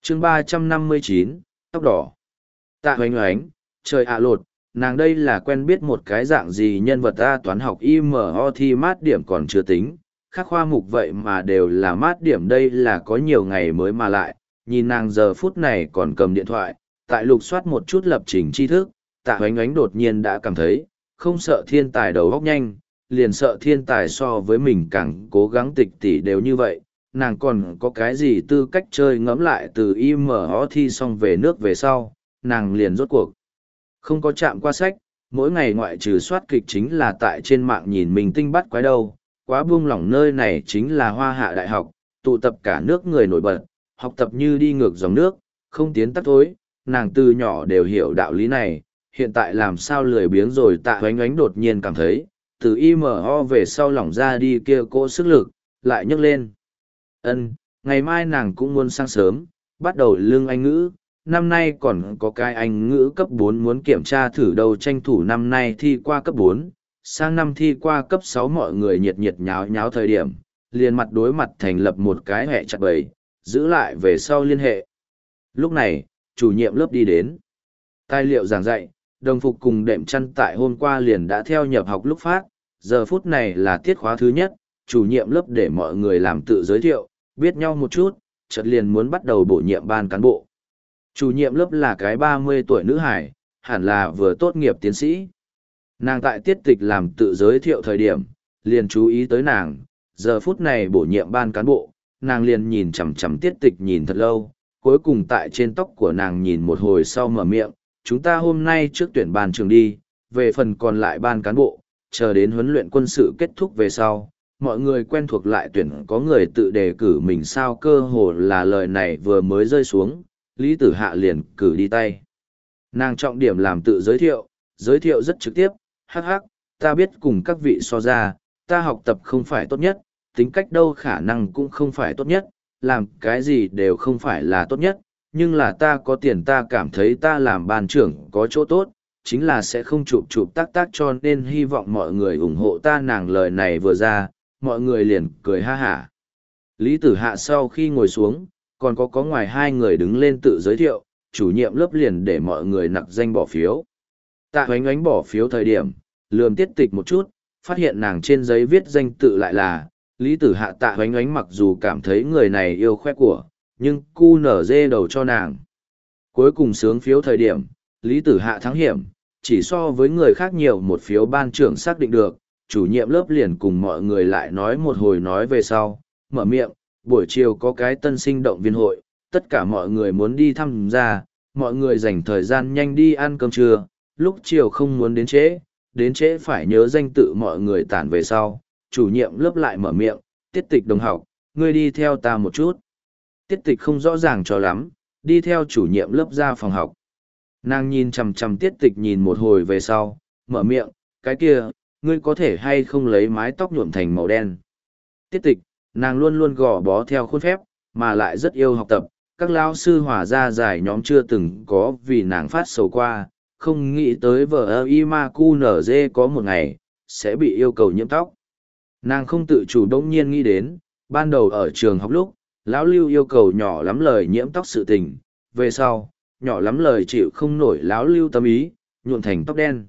chương 359, tóc đỏ. Tạ oánh oánh, trời ạ lột, nàng đây là quen biết một cái dạng gì nhân vật A, toán học IMO thi mát điểm còn chưa tính, các khoa mục vậy mà đều là mát điểm, đây là có nhiều ngày mới mà lại, nhìn nàng giờ phút này còn cầm điện thoại, tại lục soát một chút lập trình tri thức, Tạ oánh oánh đột nhiên đã cảm thấy, không sợ thiên tài đầu óc nhanh, liền sợ thiên tài so với mình càng cố gắng tịch tỉ đều như vậy, nàng còn có cái gì tư cách chơi. Ngẫm lại từ IMO thi xong về nước về sau, nàng liền rốt cuộc không có chạm qua sách, mỗi ngày ngoại trừ soát kịch chính là tại trên mạng nhìn mình tinh bắt quái đâu, quá buông lỏng. Nơi này chính là Hoa Hạ Đại học, tụ tập cả nước người nổi bật, học tập như đi ngược dòng nước, không tiến tắc thối, nàng từ nhỏ đều hiểu đạo lý này, hiện tại làm sao lười biếng rồi. Tạ oánh oánh đột nhiên cảm thấy, từ IMO về sau lỏng ra đi kia cỗ sức lực, lại nhấc lên. Ngày mai nàng cũng muốn sáng sớm, bắt đầu lương Anh ngữ, năm nay còn có cái Anh ngữ cấp 4 muốn kiểm tra thử đâu, tranh thủ năm nay thi qua cấp 4, sang năm thi qua cấp 6. Mọi người nhiệt nhiệt nháo nháo thời điểm, liền mặt đối mặt thành lập một cái hệ chặt bầy, giữ lại về sau liên hệ. Lúc này, chủ nhiệm lớp đi đến. Tài liệu giảng dạy, đồng phục cùng đệm chăn tại hôm qua liền đã theo nhập học lúc phát, giờ phút này là tiết khóa thứ nhất, chủ nhiệm lớp để mọi người làm tự giới thiệu, biết nhau một chút, chợt liền muốn bắt đầu bổ nhiệm ban cán bộ. Chủ nhiệm lớp là cái 30 tuổi nữ hải, hẳn là vừa tốt nghiệp tiến sĩ. Nàng tại tiết tịch làm tự giới thiệu thời điểm, liền chú ý tới nàng, giờ phút này bổ nhiệm ban cán bộ, nàng liền nhìn chằm chằm tiết tịch nhìn thật lâu, cuối cùng tại trên tóc của nàng nhìn một hồi sau mở miệng, chúng ta hôm nay trước tuyển ban trường đi, về phần còn lại ban cán bộ, chờ đến huấn luyện quân sự kết thúc về sau, mọi người quen thuộc lại tuyển. Có người tự đề cử mình sao? Cơ hồ là lời này vừa mới rơi xuống, Lý Tử Hạ liền cử đi tay. Nàng trọng điểm làm tự giới thiệu rất trực tiếp, hắc hắc, ta biết cùng các vị so ra, ta học tập không phải tốt nhất, tính cách đâu khả năng cũng không phải tốt nhất, làm cái gì đều không phải là tốt nhất, nhưng là ta có tiền, ta cảm thấy ta làm ban trưởng có chỗ tốt, chính là sẽ không chụp tác cho nên hy vọng mọi người ủng hộ ta. Nàng lời này vừa ra, mọi người liền cười ha hả. Lý Tử Hạ sau khi ngồi xuống, còn có ngoài hai người đứng lên tự giới thiệu, chủ nhiệm lớp liền để mọi người nặc danh bỏ phiếu. Tạ oánh oánh bỏ phiếu thời điểm, lườm tiết tịch một chút, phát hiện nàng trên giấy viết danh tự lại là Lý Tử Hạ. Tạ oánh oánh mặc dù cảm thấy người này yêu khoe của, nhưng cu nở dê đầu cho nàng. Cuối cùng sướng phiếu thời điểm, Lý Tử Hạ thắng hiểm, chỉ so với người khác nhiều một phiếu. Ban trưởng xác định được, chủ nhiệm lớp liền cùng mọi người lại nói một hồi, nói về sau, mở miệng, buổi chiều có cái tân sinh động viên hội, tất cả mọi người muốn đi tham gia, mọi người dành thời gian nhanh đi ăn cơm trưa, lúc chiều không muốn đến trễ phải nhớ danh tự. Mọi người tản về sau, chủ nhiệm lớp lại mở miệng, tiết tịch đồng học, ngươi đi theo ta một chút. Tiết tịch không rõ ràng cho lắm, đi theo chủ nhiệm lớp ra phòng học. Nàng nhìn chằm chằm tiết tịch nhìn một hồi về sau, mở miệng, cái kia, ngươi có thể hay không lấy mái tóc nhuộm thành màu đen. Tiết tịch, nàng luôn luôn gò bó theo khuôn phép, mà lại rất yêu học tập, các lao sư hòa ra giải nhóm chưa từng có vì nàng phát sầu qua, không nghĩ tới vợ ima cu nở dê có một ngày, sẽ bị yêu cầu nhiễm tóc. Nàng không tự chủ đông nhiên nghĩ đến, ban đầu ở trường học lúc, lão Lưu yêu cầu nhỏ lắm lời nhiễm tóc sự tình, về sau, nhỏ lắm lời chịu không nổi lão Lưu tâm ý, nhuộm thành tóc đen.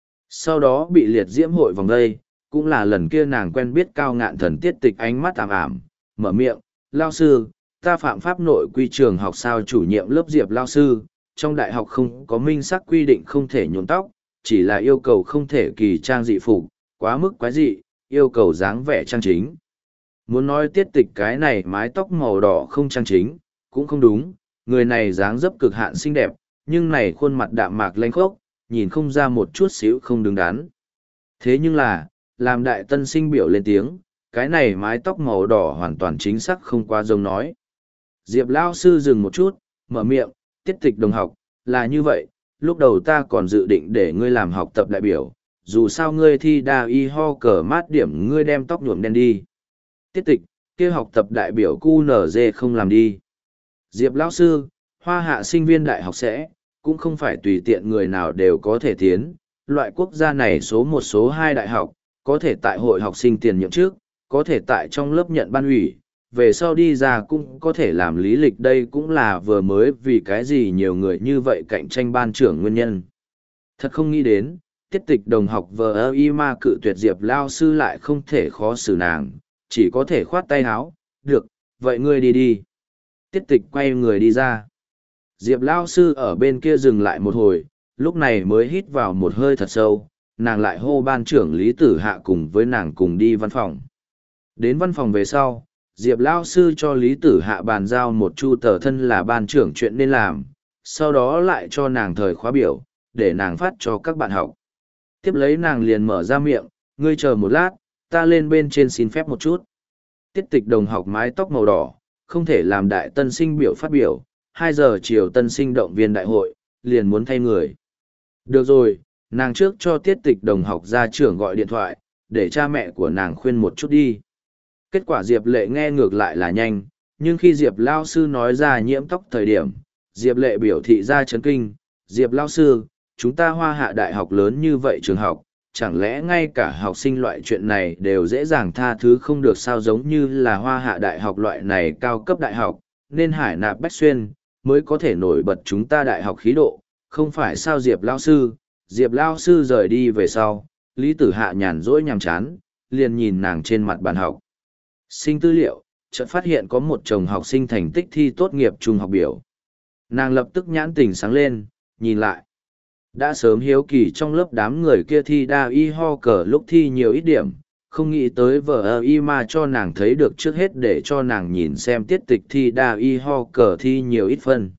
Sau đó bị liệt diễm hội vòng đây, cũng là lần kia nàng quen biết Cao Ngạn Thần. Tiết tịch ánh mắt ảm ảm, mở miệng, lao sư, ta phạm pháp nội quy trường học sao? Chủ nhiệm lớp Diệp, lao sư, trong đại học không có minh xác quy định không thể nhuộm tóc, chỉ là yêu cầu không thể kỳ trang dị phục, quá mức quái dị, yêu cầu dáng vẻ trang chính. Muốn nói tiết tịch cái này mái tóc màu đỏ không trang chính, cũng không đúng, người này dáng dấp cực hạn xinh đẹp, nhưng này khuôn mặt đạm mạc lênh khốc, nhìn không ra một chút xíu không đứng đắn. Thế nhưng là, làm đại tân sinh biểu lên tiếng, cái này mái tóc màu đỏ hoàn toàn chính xác không quá giống nói. Diệp lao sư dừng một chút, mở miệng, tiết tịch đồng học, là như vậy, lúc đầu ta còn dự định để ngươi làm học tập đại biểu, dù sao ngươi thi đa y ho cờ mát điểm ngươi đem tóc nhuộm đen đi. Tiết tịch, kia học tập đại biểu cu nở dê không làm đi. Diệp lão sư, Hoa Hạ sinh viên đại học sẽ, cũng không phải tùy tiện người nào đều có thể tiến, loại quốc gia này số một số hai đại học, có thể tại hội học sinh tiền nhiệm trước, có thể tại trong lớp nhận ban ủy, về sau đi ra cũng có thể làm lý lịch, đây cũng là vừa mới vì cái gì nhiều người như vậy cạnh tranh ban trưởng nguyên nhân. Thật không nghĩ đến, tiết tịch đồng học vờ y ma cự tuyệt Diệp lao sư lại không thể khó xử nàng, chỉ có thể khoát tay háo, được, vậy ngươi đi đi. Tiết tịch quay người đi ra. Diệp lao sư ở bên kia dừng lại một hồi, lúc này mới hít vào một hơi thật sâu, nàng lại hô ban trưởng Lý Tử Hạ cùng với nàng cùng đi văn phòng. Đến văn phòng về sau, Diệp lao sư cho Lý Tử Hạ bàn giao một chu tờ thân là ban trưởng chuyện nên làm, sau đó lại cho nàng thời khóa biểu, để nàng phát cho các bạn học. Tiếp lấy nàng liền mở ra miệng, ngươi chờ một lát, ta lên bên trên xin phép một chút. Tiết tịch đồng học mái tóc màu đỏ, không thể làm đại tân sinh biểu phát biểu, 2 giờ chiều tân sinh động viên đại hội, liền muốn thay người. Được rồi, nàng trước cho tiết tịch đồng học ra trưởng gọi điện thoại, để cha mẹ của nàng khuyên một chút đi. Kết quả Diệp Lệ nghe ngược lại là nhanh, nhưng khi Diệp lao sư nói ra nhiễm tóc thời điểm, Diệp Lệ biểu thị ra chấn kinh, Diệp lao sư, chúng ta Hoa Hạ đại học lớn như vậy trường học, chẳng lẽ ngay cả học sinh loại chuyện này đều dễ dàng tha thứ không được sao, giống như là Hoa Hạ đại học loại này cao cấp đại học, nên hải nạp bách xuyên, mới có thể nổi bật chúng ta đại học khí độ, không phải sao Diệp lao sư rời đi về sau, Lý Tử Hạ nhàn rỗi nhàm chán, liền nhìn nàng trên mặt bàn học. Sinh tư liệu, chợt phát hiện có một chồng học sinh thành tích thi tốt nghiệp trung học biểu. Nàng lập tức nhãn tình sáng lên, nhìn lại. Đã sớm hiếu kỳ trong lớp đám người kia thi đa y ho cờ lúc thi nhiều ít điểm, không nghĩ tới vở y mà cho nàng thấy được trước hết để cho nàng nhìn xem tiết tịch thi đa y ho cờ thi nhiều ít phân.